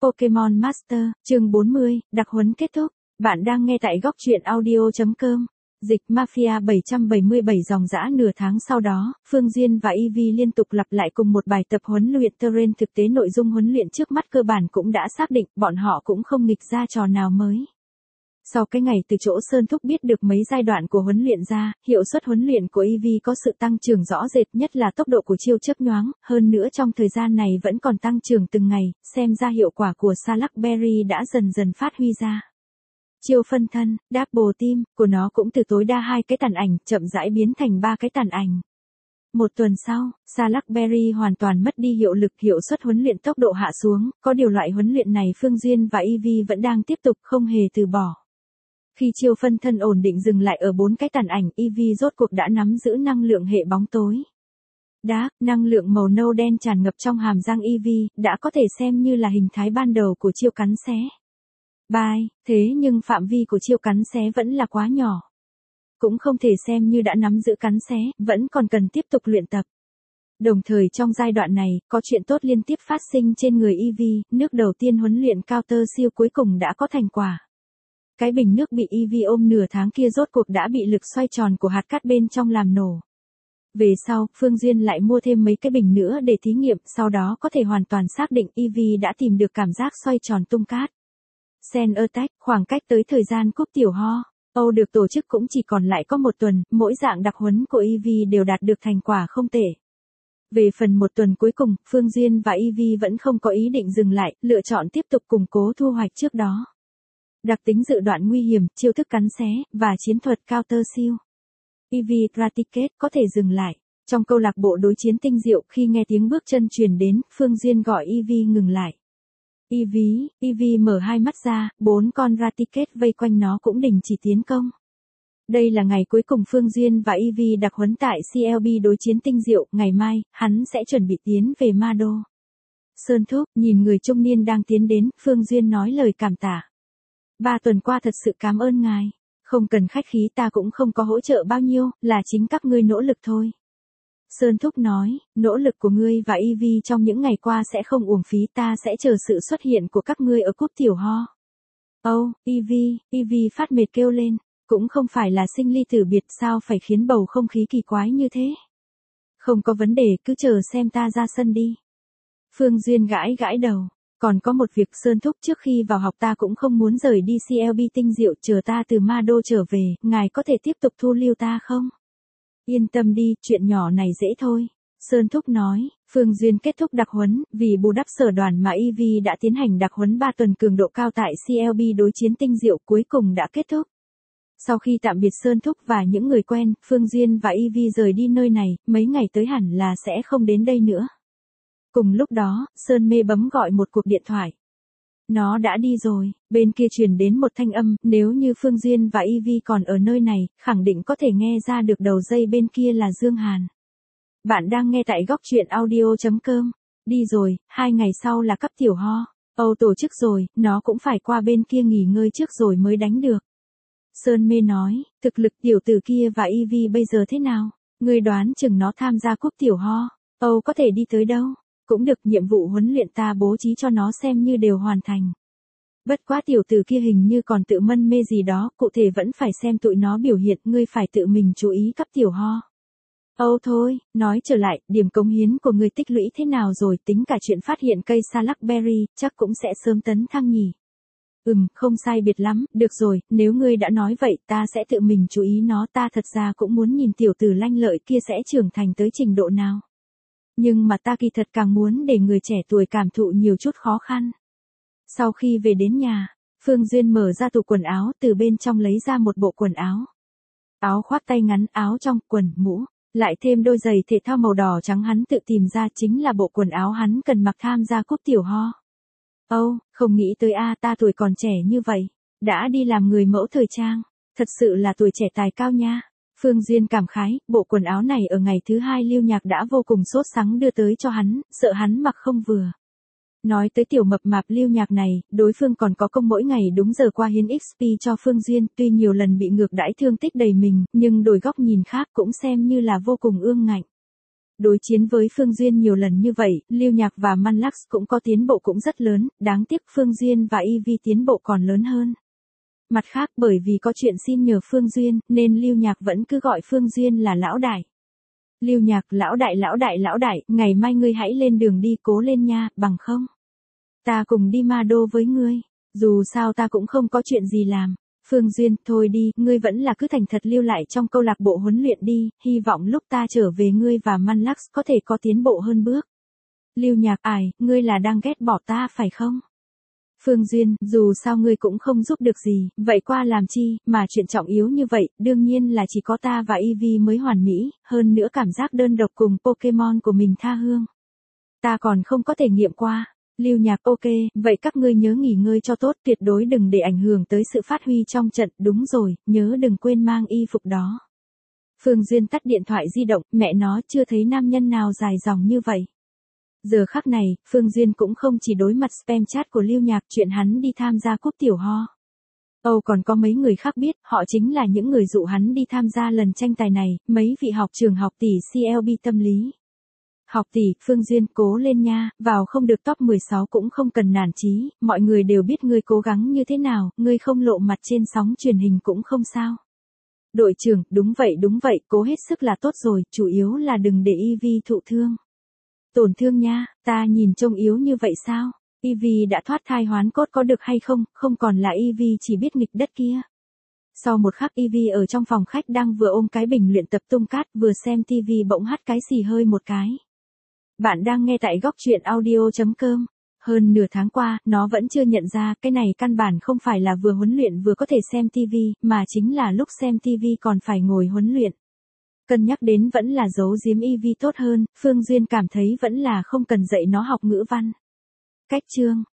Pokemon Master, chương 40, đặc huấn kết thúc. Bạn đang nghe tại góc truyện audio.com. Dịch Mafia 777 dòng dã nửa tháng sau đó, Phương Duyên và Eevee liên tục lặp lại cùng một bài tập huấn luyện terrain. Thực tế nội dung huấn luyện trước mắt cơ bản cũng đã xác định, bọn họ cũng không nghịch ra trò nào mới. Sau cái ngày từ chỗ Sơn Thúc biết được mấy giai đoạn của huấn luyện ra, hiệu suất huấn luyện của Eevee có sự tăng trưởng rõ rệt, nhất là tốc độ của chiêu chớp nhoáng, hơn nữa trong thời gian này vẫn còn tăng trưởng từng ngày, xem ra hiệu quả của Salaberry đã dần dần phát huy ra. Chiêu phân thân, Double Team, của nó cũng từ tối đa 2 cái tàn ảnh, chậm rãi biến thành 3 cái tàn ảnh. Một tuần sau, Salaberry hoàn toàn mất đi hiệu lực, hiệu suất huấn luyện tốc độ hạ xuống, có điều loại huấn luyện này Phương Duyên và Eevee vẫn đang tiếp tục không hề từ bỏ. Khi chiêu phân thân ổn định dừng lại ở 4 cái tàn ảnh, Eevee rốt cuộc đã nắm giữ năng lượng hệ bóng tối. Dark, năng lượng màu nâu đen tràn ngập trong hàm răng Eevee, đã có thể xem như là hình thái ban đầu của chiêu cắn xé. Bye, thế nhưng phạm vi của chiêu cắn xé vẫn là quá nhỏ. Cũng không thể xem như đã nắm giữ cắn xé, vẫn còn cần tiếp tục luyện tập. Đồng thời trong giai đoạn này, có chuyện tốt liên tiếp phát sinh trên người Eevee, nước đầu tiên huấn luyện counter siêu cuối cùng đã có thành quả. Cái bình nước bị Eevee ôm nửa tháng kia rốt cuộc đã bị lực xoay tròn của hạt cát bên trong làm nổ. Về sau, Phương Duyên lại mua thêm mấy cái bình nữa để thí nghiệm, sau đó có thể hoàn toàn xác định Eevee đã tìm được cảm giác xoay tròn tung cát. Sen Attack, khoảng cách tới thời gian cúp tiểu ho Âu được tổ chức cũng chỉ còn lại có một tuần, mỗi dạng đặc huấn của Eevee đều đạt được thành quả không tệ. Về phần một tuần cuối cùng, Phương Duyên và Eevee vẫn không có ý định dừng lại, lựa chọn tiếp tục củng cố thu hoạch trước đó. Đặc tính dự đoạn nguy hiểm, chiêu thức cắn xé, và chiến thuật counter siêu. Eevee Raticate có thể dừng lại. Trong câu lạc bộ đối chiến tinh diệu, khi nghe tiếng bước chân truyền đến, Phương Duyên gọi Eevee ngừng lại. Eevee mở hai mắt ra, 4 con Raticate vây quanh nó cũng đình chỉ tiến công. Đây là ngày cuối cùng Phương Duyên và Eevee đặc huấn tại CLB đối chiến tinh diệu, ngày mai, hắn sẽ chuẩn bị tiến về Ma Đô. Sơn Thúc, nhìn người trung niên đang tiến đến, Phương Duyên nói lời cảm tạ. 3 tuần qua thật sự cảm ơn ngài. Không cần khách khí, ta cũng không có hỗ trợ bao nhiêu, là chính các ngươi nỗ lực thôi. Sơn Thúc nói, nỗ lực của ngươi và Eevee trong những ngày qua sẽ không uổng phí, ta sẽ chờ sự xuất hiện của các ngươi ở cúp tiểu ho. Eevee phát mệt kêu lên, cũng không phải là sinh ly tử biệt, sao phải khiến bầu không khí kỳ quái như thế. Không có vấn đề, cứ chờ xem ta ra sân đi. Phương Duyên gãi gãi đầu. Còn có một việc, Sơn Thúc, trước khi vào học ta cũng không muốn rời đi CLB tinh diệu, chờ ta từ Ma Đô trở về, ngài có thể tiếp tục thu lưu ta không? Yên tâm đi, chuyện nhỏ này dễ thôi. Sơn Thúc nói, Phương Duyên kết thúc đặc huấn, vì bù đắp sở đoàn mà Eevee đã tiến hành đặc huấn 3 tuần cường độ cao tại CLB đối chiến tinh diệu cuối cùng đã kết thúc. Sau khi tạm biệt Sơn Thúc và những người quen, Phương Duyên và Eevee rời đi nơi này, mấy ngày tới hẳn là sẽ không đến đây nữa. Cùng lúc đó, Sơn Mê bấm gọi một cuộc điện thoại. Nó đã đi rồi, bên kia truyền đến một thanh âm, nếu như Phương Duyên và Eevee còn ở nơi này, khẳng định có thể nghe ra được đầu dây bên kia là Dương Hàn. Bạn đang nghe tại góc truyện audio.com. Đi rồi, 2 ngày sau là cấp tiểu ho Âu tổ chức rồi, nó cũng phải qua bên kia nghỉ ngơi trước rồi mới đánh được. Sơn Mê nói, thực lực tiểu tử kia và Eevee bây giờ thế nào? Ngươi đoán chừng nó tham gia cúp tiểu ho Âu có thể đi tới đâu? Cũng được, nhiệm vụ huấn luyện ta bố trí cho nó xem như đều hoàn thành. Bất quá tiểu tử kia hình như còn tự mân mê gì đó, cụ thể vẫn phải xem tụi nó biểu hiện, ngươi phải tự mình chú ý cấp tiểu ho thôi, nói trở lại, điểm cống hiến của ngươi tích lũy thế nào rồi, tính cả chuyện phát hiện cây Salaberry, chắc cũng sẽ sớm tấn thăng nhỉ. Không sai biệt lắm, được rồi, nếu ngươi đã nói vậy, ta sẽ tự mình chú ý nó, ta thật ra cũng muốn nhìn tiểu tử lanh lợi kia sẽ trưởng thành tới trình độ nào. Nhưng mà ta kỳ thật càng muốn để người trẻ tuổi cảm thụ nhiều chút khó khăn. Sau khi về đến nhà, Phương Duyên mở ra tủ quần áo, từ bên trong lấy ra một bộ quần áo. Áo khoác tay ngắn, áo trong, quần, mũ, lại thêm đôi giày thể thao màu đỏ trắng hắn tự tìm ra, chính là bộ quần áo hắn cần mặc tham gia cúp tiểu ho không nghĩ tới ta tuổi còn trẻ như vậy, đã đi làm người mẫu thời trang, thật sự là tuổi trẻ tài cao nha. Phương Duyên cảm khái, bộ quần áo này ở ngày thứ 2 Lưu Nhạc đã vô cùng sốt sắng đưa tới cho hắn, sợ hắn mặc không vừa. Nói tới tiểu mập mạp Lưu Nhạc này, đối phương còn có công mỗi ngày đúng giờ qua hiến XP cho Phương Duyên, tuy nhiều lần bị ngược đãi thương tích đầy mình, nhưng đổi góc nhìn khác cũng xem như là vô cùng ương ngạnh. Đối chiến với Phương Duyên nhiều lần như vậy, Lưu Nhạc và Manlax cũng có tiến bộ cũng rất lớn, đáng tiếc Phương Duyên và Ivy tiến bộ còn lớn hơn. Mặt khác bởi vì có chuyện xin nhờ Phương Duyên, nên Lưu Nhạc vẫn cứ gọi Phương Duyên là lão đại. Lưu Nhạc, lão đại, ngày mai ngươi hãy lên đường đi, cố lên nha, bằng không ta cùng đi Ma Đô với ngươi, dù sao ta cũng không có chuyện gì làm. Phương Duyên, thôi đi, ngươi vẫn là cứ thành thật lưu lại trong câu lạc bộ huấn luyện đi, hy vọng lúc ta trở về ngươi và Manlax có thể có tiến bộ hơn bước. Lưu Nhạc, ngươi là đang ghét bỏ ta phải không? Phương Duyên, dù sao ngươi cũng không giúp được gì, vậy qua làm chi, mà chuyện trọng yếu như vậy, đương nhiên là chỉ có ta và Ivy mới hoàn mỹ, hơn nữa cảm giác đơn độc cùng Pokemon của mình tha hương. Ta còn không có thể nghiệm qua. Lưu Nhạc, ok, vậy các ngươi nhớ nghỉ ngơi cho tốt, tuyệt đối đừng để ảnh hưởng tới sự phát huy trong trận, đúng rồi, nhớ đừng quên mang y phục đó. Phương Duyên tắt điện thoại di động, mẹ nó chưa thấy nam nhân nào dài dòng như vậy. Giờ khắc này, Phương Duyên cũng không chỉ đối mặt spam chat của Lưu Nhạc chuyện hắn đi tham gia cúp tiểu ho. Còn có mấy người khác biết, họ chính là những người dụ hắn đi tham gia lần tranh tài này, mấy vị học trường học tỷ CLB tâm lý. Học tỷ, Phương Duyên cố lên nha, vào không được top 16 cũng không cần nản chí, mọi người đều biết ngươi cố gắng như thế nào, ngươi không lộ mặt trên sóng truyền hình cũng không sao. Đội trưởng, đúng vậy, cố hết sức là tốt rồi, chủ yếu là đừng để Ivy thụ thương. Tổn thương nha, ta nhìn trông yếu như vậy sao? Ivy đã thoát thai hoán cốt có được hay không, không còn là Ivy chỉ biết nghịch đất kia. Sau một khắc Ivy ở trong phòng khách đang vừa ôm cái bình luyện tập tung cát vừa xem TV bỗng hắt cái xì hơi một cái. Bạn đang nghe tại góc truyện audio.com. Hơn nửa tháng qua, nó vẫn chưa nhận ra cái này căn bản không phải là vừa huấn luyện vừa có thể xem TV, mà chính là lúc xem TV còn phải ngồi huấn luyện. Cân nhắc đến vẫn là giấu giếm Ivy tốt hơn, Phương Duyên cảm thấy vẫn là không cần dạy nó học ngữ văn. Cách chương